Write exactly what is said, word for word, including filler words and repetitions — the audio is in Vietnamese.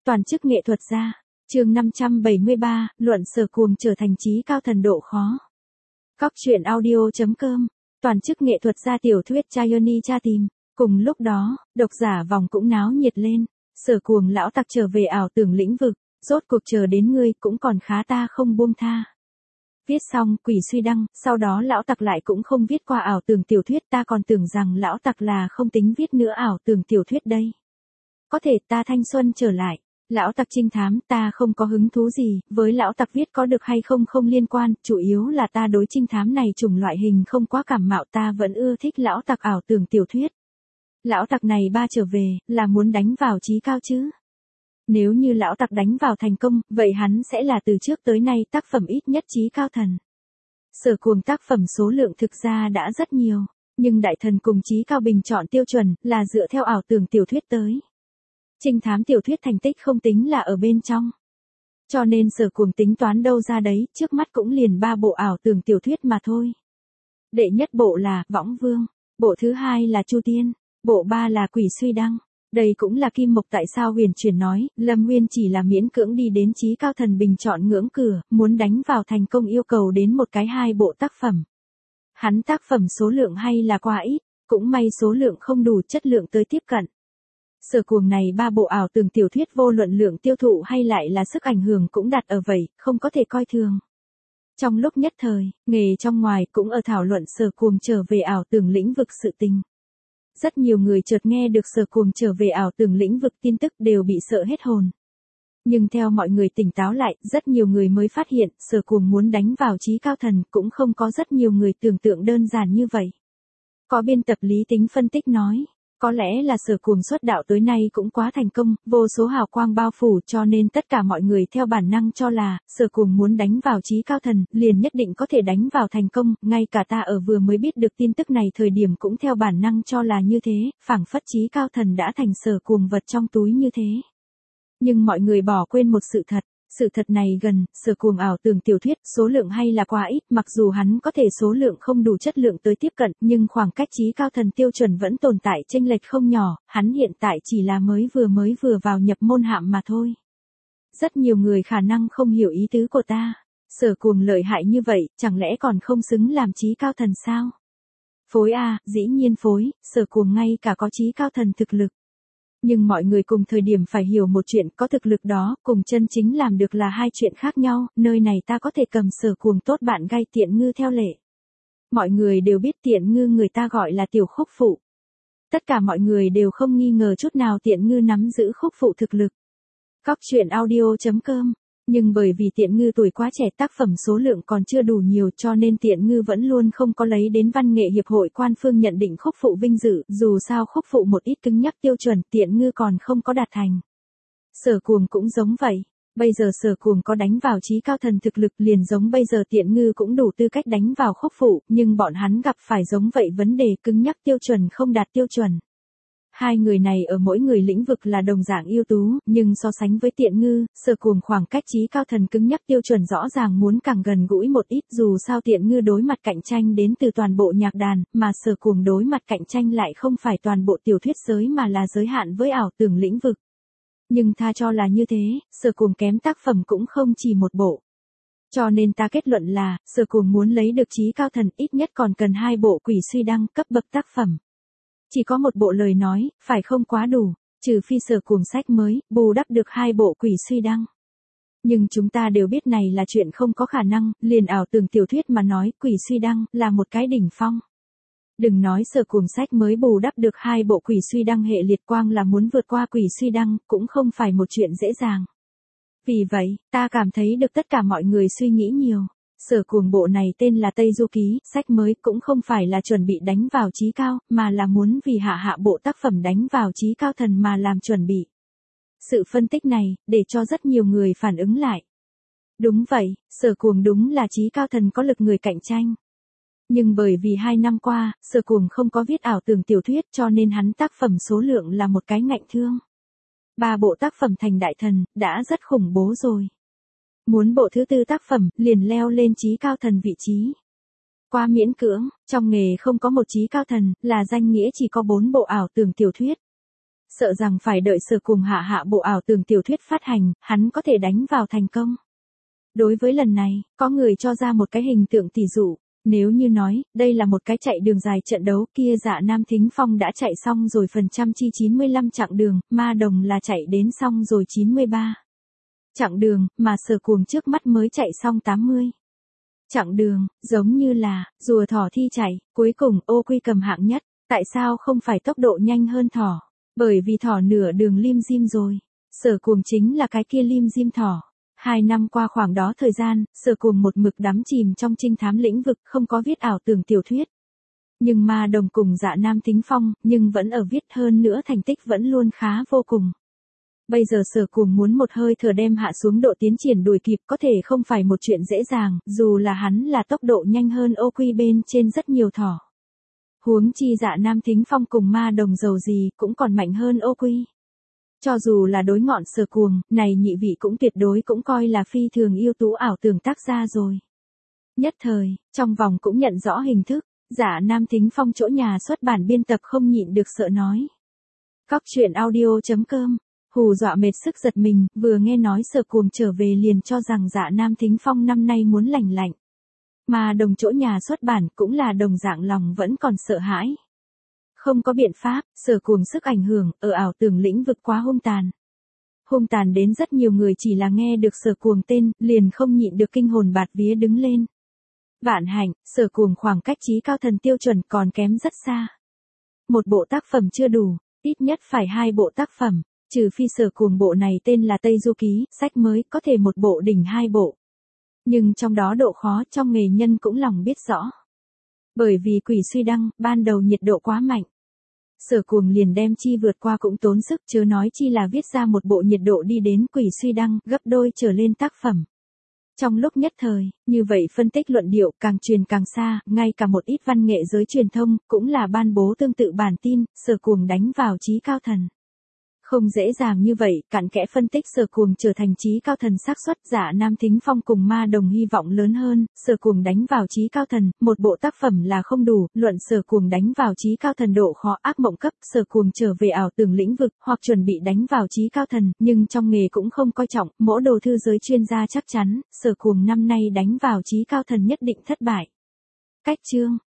Toàn chức nghệ thuật gia. Chương năm trăm bảy mươi ba, luận Sở Cuồng trở thành trí cao thần độ khó. Cóc truyện audio chấm com. Toàn chức nghệ thuật gia tiểu thuyết Chayoni tra tìm. Cùng lúc đó, độc giả vòng cũng náo nhiệt lên. Sở Cuồng lão tặc trở về ảo tưởng lĩnh vực, rốt cuộc chờ đến ngươi cũng còn khá ta không buông tha. Viết xong, quỷ suy đăng, sau đó lão tặc lại cũng không viết qua ảo tưởng tiểu thuyết, ta còn tưởng rằng lão tặc là không tính viết nữa ảo tưởng tiểu thuyết đây. Có thể ta thanh xuân trở lại. Lão tặc trinh thám, ta không có hứng thú gì, với lão tặc viết có được hay không không liên quan, chủ yếu là ta đối trinh thám này chủng loại hình không quá cảm mạo, ta vẫn ưa thích lão tặc ảo tưởng tiểu thuyết. Lão tặc này ba trở về, là muốn đánh vào chí cao chứ? Nếu như lão tặc đánh vào thành công, vậy hắn sẽ là từ trước tới nay tác phẩm ít nhất chí cao thần. Sở Cuồng tác phẩm số lượng thực ra đã rất nhiều, nhưng đại thần cùng chí cao bình chọn tiêu chuẩn là dựa theo ảo tưởng tiểu thuyết tới. Trinh thám tiểu thuyết thành tích không tính là ở bên trong. Cho nên Sở Cuồng tính toán đâu ra đấy, trước mắt cũng liền ba bộ ảo tưởng tiểu thuyết mà thôi. Đệ nhất bộ là Võng Vương, bộ thứ hai là Chu Tiên, bộ ba là Quỷ Suy Đăng. Đây cũng là Kim Mộc tại sao huyền chuyển nói, Lâm Nguyên chỉ là miễn cưỡng đi đến chí cao thần bình chọn ngưỡng cửa, muốn đánh vào thành công yêu cầu đến một cái hai bộ tác phẩm. Hắn tác phẩm số lượng hay là quá ít, cũng may số lượng không đủ chất lượng tới tiếp cận. Sở Cuồng này ba bộ ảo tưởng tiểu thuyết vô luận lượng tiêu thụ hay lại là sức ảnh hưởng cũng đặt ở vậy, không có thể coi thường. Trong lúc nhất thời, nghề trong ngoài cũng ở thảo luận Sở Cuồng trở về ảo tưởng lĩnh vực sự tình. Rất nhiều người chợt nghe được Sở Cuồng trở về ảo tưởng lĩnh vực tin tức đều bị sợ hết hồn. Nhưng theo mọi người tỉnh táo lại, rất nhiều người mới phát hiện Sở Cuồng muốn đánh vào chí cao thần cũng không có rất nhiều người tưởng tượng đơn giản như vậy. Có biên tập lý tính phân tích nói. Có lẽ là Sở Cuồng xuất đạo tới nay cũng quá thành công, vô số hào quang bao phủ cho nên tất cả mọi người theo bản năng cho là, Sở Cuồng muốn đánh vào chí cao thần, liền nhất định có thể đánh vào thành công, ngay cả ta ở vừa mới biết được tin tức này thời điểm cũng theo bản năng cho là như thế, phảng phất chí cao thần đã thành Sở Cuồng vật trong túi như thế. Nhưng mọi người bỏ quên một sự thật. Sự thật này gần, Sở Cuồng ảo tưởng tiểu thuyết, số lượng hay là quá ít, mặc dù hắn có thể số lượng không đủ chất lượng tới tiếp cận, nhưng khoảng cách chí cao thần tiêu chuẩn vẫn tồn tại chênh lệch không nhỏ, hắn hiện tại chỉ là mới vừa mới vừa vào nhập môn hạm mà thôi. Rất nhiều người khả năng không hiểu ý tứ của ta. Sở Cuồng lợi hại như vậy, chẳng lẽ còn không xứng làm chí cao thần sao? Phối a, dĩ nhiên phối, Sở Cuồng ngay cả có chí cao thần thực lực. Nhưng mọi người cùng thời điểm phải hiểu một chuyện, có thực lực đó, cùng chân chính làm được là hai chuyện khác nhau, nơi này ta có thể cầm Sở Cuồng tốt bạn gay Tiện Ngư theo lệ. Mọi người đều biết Tiện Ngư người ta gọi là tiểu khúc phụ. Tất cả mọi người đều không nghi ngờ chút nào Tiện Ngư nắm giữ khúc phụ thực lực. Cóc truyện audio chấm com. Nhưng bởi vì Tiện Ngư tuổi quá trẻ, tác phẩm số lượng còn chưa đủ nhiều cho nên Tiện Ngư vẫn luôn không có lấy đến Văn nghệ hiệp hội quan phương nhận định khúc phụ vinh dự, dù sao khúc phụ một ít cứng nhắc tiêu chuẩn Tiện Ngư còn không có đạt thành. Sở Cuồng cũng giống vậy, bây giờ Sở Cuồng có đánh vào chí cao thần thực lực liền giống bây giờ Tiện Ngư cũng đủ tư cách đánh vào khúc phụ, nhưng bọn hắn gặp phải giống vậy vấn đề cứng nhắc tiêu chuẩn không đạt tiêu chuẩn. Hai người này ở mỗi người lĩnh vực là đồng dạng ưu tú, nhưng so sánh với Tiện Ngư, Sở Cuồng khoảng cách chí cao thần cứng nhắc tiêu chuẩn rõ ràng muốn càng gần gũi một ít, dù sao Tiện Ngư đối mặt cạnh tranh đến từ toàn bộ nhạc đàn, mà Sở Cuồng đối mặt cạnh tranh lại không phải toàn bộ tiểu thuyết giới mà là giới hạn với ảo tưởng lĩnh vực. Nhưng tha cho là như thế, Sở Cuồng kém tác phẩm cũng không chỉ một bộ. Cho nên ta kết luận là, Sở Cuồng muốn lấy được chí cao thần ít nhất còn cần hai bộ Quỷ Suy Đăng cấp bậc tác phẩm. Chỉ có một bộ lời nói, phải không quá đủ, trừ phi Sở Cuồng sách mới, bù đắp được hai bộ Quỷ Suy Đăng. Nhưng chúng ta đều biết này là chuyện không có khả năng, liền ảo tưởng tiểu thuyết mà nói, Quỷ Suy Đăng là một cái đỉnh phong. Đừng nói Sở Cuồng sách mới bù đắp được hai bộ Quỷ Suy Đăng hệ liệt quang là muốn vượt qua Quỷ Suy Đăng, cũng không phải một chuyện dễ dàng. Vì vậy, ta cảm thấy được tất cả mọi người suy nghĩ nhiều. Sở Cuồng bộ này tên là Tây Du Ký, sách mới cũng không phải là chuẩn bị đánh vào chí cao, mà là muốn vì hạ hạ bộ tác phẩm đánh vào chí cao thần mà làm chuẩn bị. Sự phân tích này, để cho rất nhiều người phản ứng lại. Đúng vậy, Sở Cuồng đúng là chí cao thần có lực người cạnh tranh. Nhưng bởi vì hai năm qua, Sở Cuồng không có viết ảo tưởng tiểu thuyết cho nên hắn tác phẩm số lượng là một cái ngạnh thương. Ba bộ tác phẩm thành đại thần, đã rất khủng bố rồi. Muốn bộ thứ tư tác phẩm, liền leo lên chí cao thần vị trí. Quá miễn cưỡng, trong nghề không có một chí cao thần, là danh nghĩa chỉ có bốn bộ ảo tưởng tiểu thuyết. sợ rằng phải đợi Sở Cuồng hạ hạ bộ ảo tưởng tiểu thuyết phát hành, hắn có thể đánh vào thành công. Đối với lần này, có người cho ra một cái hình tượng tỷ dụ, nếu như nói, đây là một cái chạy đường dài trận đấu, kia Dạ Nam Thính Phong đã chạy xong rồi phần trăm chi chín mươi lăm chặng đường, Ma Đồng là chạy đến xong rồi chín mươi ba chặng đường, mà Sở Cuồng trước mắt mới chạy xong tám mươi chặng đường, giống như là, rùa thỏ thi chạy, cuối cùng ô quy cầm hạng nhất, tại sao không phải tốc độ nhanh hơn thỏ? Bởi vì thỏ nửa đường lim dim rồi, Sở Cuồng chính là cái kia lim dim thỏ. Hai năm qua khoảng đó thời gian, Sở Cuồng một mực đắm chìm trong trinh thám lĩnh vực, không có viết ảo tưởng tiểu thuyết. Nhưng Ma Đồng cùng Dạ Nam Thính Phong, nhưng vẫn ở viết, hơn nữa thành tích vẫn luôn khá vô cùng. Bây giờ Sở Cuồng muốn một hơi thở đem hạ xuống độ tiến triển đuổi kịp có thể không phải một chuyện dễ dàng, dù là hắn là tốc độ nhanh hơn ô quy bên trên rất nhiều thỏ. Huống chi Dạ Nam Thính Phong cùng Ma Đồng dầu gì cũng còn mạnh hơn ô quy. Cho dù là đối ngọn Sở Cuồng, này nhị vị cũng tuyệt đối cũng coi là phi thường ưu tú ảo tưởng tác gia rồi. Nhất thời, trong vòng cũng nhận rõ hình thức, Dạ Nam Thính Phong chỗ nhà xuất bản biên tập không nhịn được sợ nói. Cóc truyện audio chấm com, hù dọa mệt sức giật mình, vừa nghe nói Sở Cuồng trở về liền cho rằng Dạ Nam Thính Phong năm nay muốn lành lạnh. Mà đồng chỗ nhà xuất bản cũng là đồng dạng lòng vẫn còn sợ hãi. Không có biện pháp, Sở Cuồng sức ảnh hưởng, ở ảo tưởng lĩnh vực quá hung tàn. Hung tàn đến rất nhiều người chỉ là nghe được Sở Cuồng tên, liền không nhịn được kinh hồn bạt vía đứng lên. Vạn hạnh, Sở Cuồng khoảng cách trí cao thần tiêu chuẩn còn kém rất xa. Một bộ tác phẩm chưa đủ, ít nhất phải hai bộ tác phẩm, trừ phi Sở Cuồng bộ này tên là Tây Du Ký, sách mới, có thể một bộ đỉnh hai bộ. Nhưng trong đó độ khó trong nghề nhân cũng lòng biết rõ. Bởi vì Quỷ Suy Đăng, ban đầu nhiệt độ quá mạnh. Sở Cuồng liền đem chi vượt qua cũng tốn sức, chớ nói chi là viết ra một bộ nhiệt độ đi đến Quỷ Suy Đăng, gấp đôi trở lên tác phẩm. Trong lúc nhất thời, như vậy phân tích luận điệu càng truyền càng xa, ngay cả một ít văn nghệ giới truyền thông, cũng là ban bố tương tự bản tin, Sở Cuồng đánh vào trí cao thần. Không dễ dàng như vậy, cặn kẽ phân tích Sở Cuồng trở thành trí cao thần xác suất, Dạ Nam Thính Phong cùng Ma Đồng hy vọng lớn hơn, Sở Cuồng đánh vào trí cao thần, một bộ tác phẩm là không đủ, luận Sở Cuồng đánh vào trí cao thần độ khó ác mộng cấp, Sở Cuồng trở về ảo tưởng lĩnh vực, hoặc chuẩn bị đánh vào trí cao thần, nhưng trong nghề cũng không coi trọng, mỗi đồ thư giới chuyên gia chắc chắn, Sở Cuồng năm nay đánh vào trí cao thần nhất định thất bại. Cách chương